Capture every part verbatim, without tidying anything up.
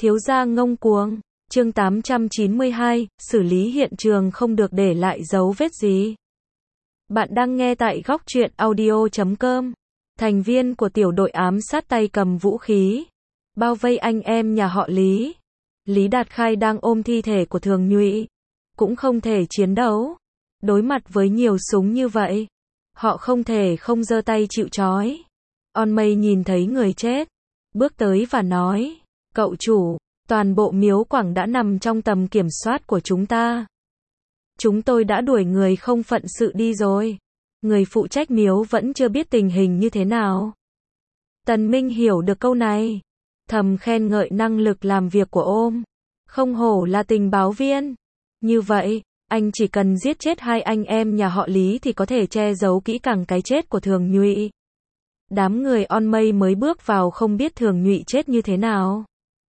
Thiếu gia ngông cuồng. Chương tám trăm chín mươi hai, xử lý hiện trường không được để lại dấu vết gì. Bạn đang nghe tại góc truyện audio chấm com. Thành viên của tiểu đội ám sát tay cầm vũ khí, bao vây anh em nhà họ Lý. Lý Đạt Khai đang ôm thi thể của Thường Nhụy, cũng không thể chiến đấu. Đối mặt với nhiều súng như vậy, họ không thể không giơ tay chịu trói. On Mây nhìn thấy người chết, bước tới và nói, cậu chủ, toàn bộ miếu quảng đã nằm trong tầm kiểm soát của chúng ta. Chúng tôi đã đuổi người không phận sự đi rồi. Người phụ trách miếu vẫn chưa biết tình hình như thế nào. Tần Minh hiểu được câu này, thầm khen ngợi năng lực làm việc của ôm. Không hổ là tình báo viên. Như vậy, anh chỉ cần giết chết hai anh em nhà họ Lý thì có thể che giấu kỹ càng cái chết của Thường Nhụy. Đám người On Mây mới bước vào không biết Thường Nhụy chết như thế nào.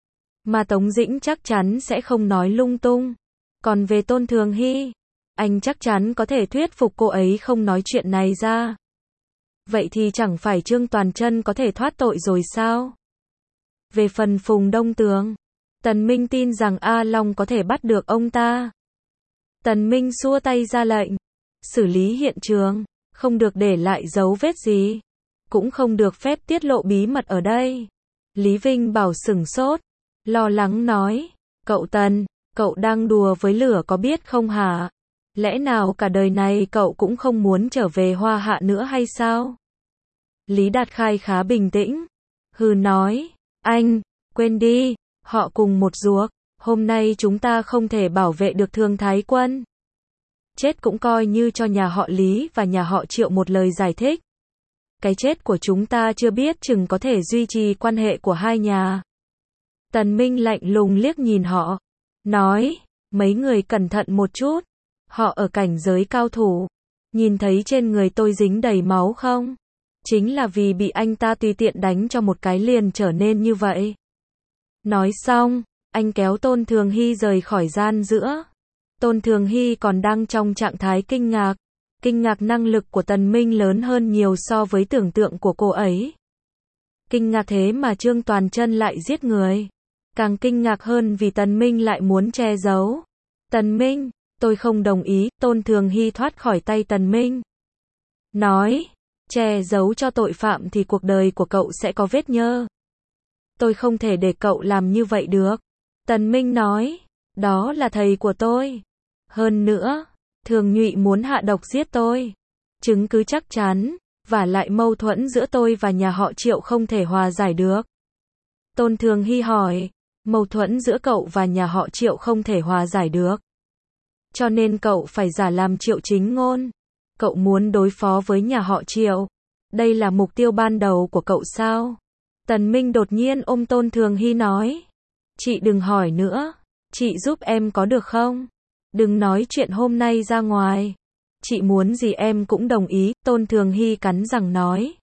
Mà Tống Dĩnh chắc chắn sẽ không nói lung tung. Còn về Tôn Thường Hy, anh chắc chắn có thể thuyết phục cô ấy không nói chuyện này ra. Vậy thì chẳng phải Trương Toàn Chân có thể thoát tội rồi sao? Về phần Phùng Đông Tường, Tần Minh tin rằng A Long có thể bắt được ông ta. Tần Minh xua tay ra lệnh, xử lý hiện trường, không được để lại dấu vết gì, cũng không được phép tiết lộ bí mật ở đây. Lý Vinh Bảo sửng sốt, lo lắng nói, cậu Tần, cậu đang đùa với lửa có biết không hả? Lẽ nào cả đời này cậu cũng không muốn trở về Hoa Hạ nữa hay sao? Lý Đạt Khai khá bình tĩnh, hừ nói, anh, quên đi, họ cùng một ruột, hôm nay chúng ta không thể bảo vệ được Thương Thái Quân. Chết cũng coi như cho nhà họ Lý và nhà họ Triệu một lời giải thích. Cái chết của chúng ta chưa biết chừng có thể duy trì quan hệ của hai nhà. Tần Minh lạnh lùng liếc nhìn họ, nói, mấy người cẩn thận một chút, họ ở cảnh giới cao thủ, nhìn thấy trên người tôi dính đầy máu không? Chính là vì bị anh ta tùy tiện đánh cho một cái liền trở nên như vậy. Nói xong, anh kéo Tôn Thường Hy rời khỏi gian giữa. Tôn Thường Hy còn đang trong trạng thái kinh ngạc, kinh ngạc năng lực của Tần Minh lớn hơn nhiều so với tưởng tượng của cô ấy. Kinh ngạc thế mà Trương Toàn Chân lại giết người. Càng kinh ngạc hơn vì Tần Minh lại muốn che giấu. Tần Minh, tôi không đồng ý. Tôn Thường Hy thoát khỏi tay Tần Minh, nói, che giấu cho tội phạm thì cuộc đời của cậu sẽ có vết nhơ. Tôi không thể để cậu làm như vậy được. Tần Minh nói, đó là thầy của tôi. Hơn nữa, Thường Nhụy muốn hạ độc giết tôi. Chứng cứ chắc chắn, và lại mâu thuẫn giữa tôi và nhà họ Triệu không thể hòa giải được. Tôn Thường Hy hỏi, mâu thuẫn giữa cậu và nhà họ Triệu không thể hòa giải được. Cho nên cậu phải giả làm Triệu Chính Ngôn. Cậu muốn đối phó với nhà họ Triệu. Đây là mục tiêu ban đầu của cậu sao? Tần Minh đột nhiên ôm Tôn Thường Hy nói, chị đừng hỏi nữa, chị giúp em có được không? Đừng nói chuyện hôm nay ra ngoài. Chị muốn gì em cũng đồng ý. Tôn Thường Hy cắn răng nói,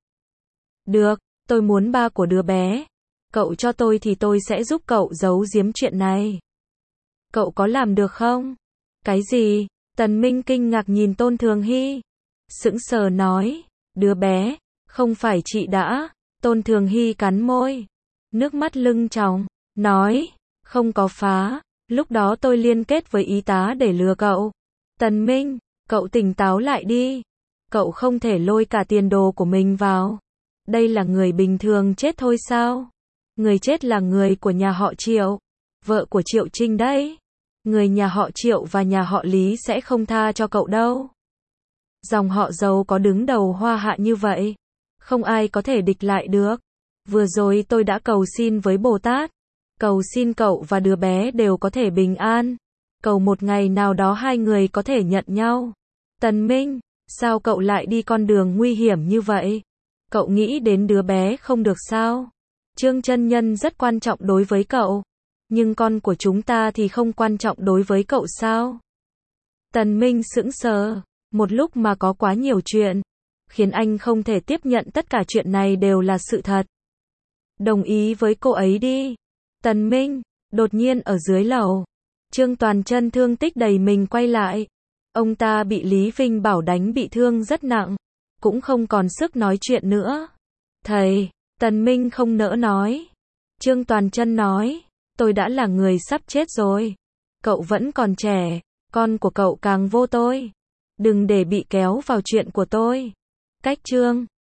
được, tôi muốn ba của đứa bé. Cậu cho tôi thì tôi sẽ giúp cậu giấu giếm chuyện này. Cậu có làm được không? Cái gì? Tần Minh kinh ngạc nhìn Tôn Thường Hy, sững sờ nói, đứa bé, không phải chị đã. Tôn Thường Hy cắn môi, nước mắt lưng tròng, nói, không có phá, lúc đó tôi liên kết với y tá để lừa cậu. Tần Minh, cậu tỉnh táo lại đi. Cậu không thể lôi cả tiền đồ của mình vào. Đây là người bình thường chết thôi sao? Người chết là người của nhà họ Triệu, vợ của Triệu Trinh đấy. Người nhà họ Triệu và nhà họ Lý sẽ không tha cho cậu đâu. Dòng họ giàu có đứng đầu Hoa Hạ như vậy, không ai có thể địch lại được. Vừa rồi tôi đã cầu xin với Bồ Tát, cầu xin cậu và đứa bé đều có thể bình an, cầu một ngày nào đó hai người có thể nhận nhau. Tần Minh, sao cậu lại đi con đường nguy hiểm như vậy? Cậu nghĩ đến đứa bé không được sao? Trương Chân Nhân rất quan trọng đối với cậu, nhưng con của chúng ta thì không quan trọng đối với cậu sao? Tần Minh sững sờ, một lúc mà có quá nhiều chuyện, khiến anh không thể tiếp nhận tất cả chuyện này đều là sự thật. Đồng ý với cô ấy đi. Tần Minh, đột nhiên ở dưới lầu, Trương Toàn Chân thương tích đầy mình quay lại. Ông ta bị Lý Vinh Bảo đánh bị thương rất nặng, cũng không còn sức nói chuyện nữa. Thầy, Tần Minh không nỡ nói. Trương Toàn Chân nói, tôi đã là người sắp chết rồi. Cậu vẫn còn trẻ, con của cậu càng vô tôi. Đừng để bị kéo vào chuyện của tôi. Cách chương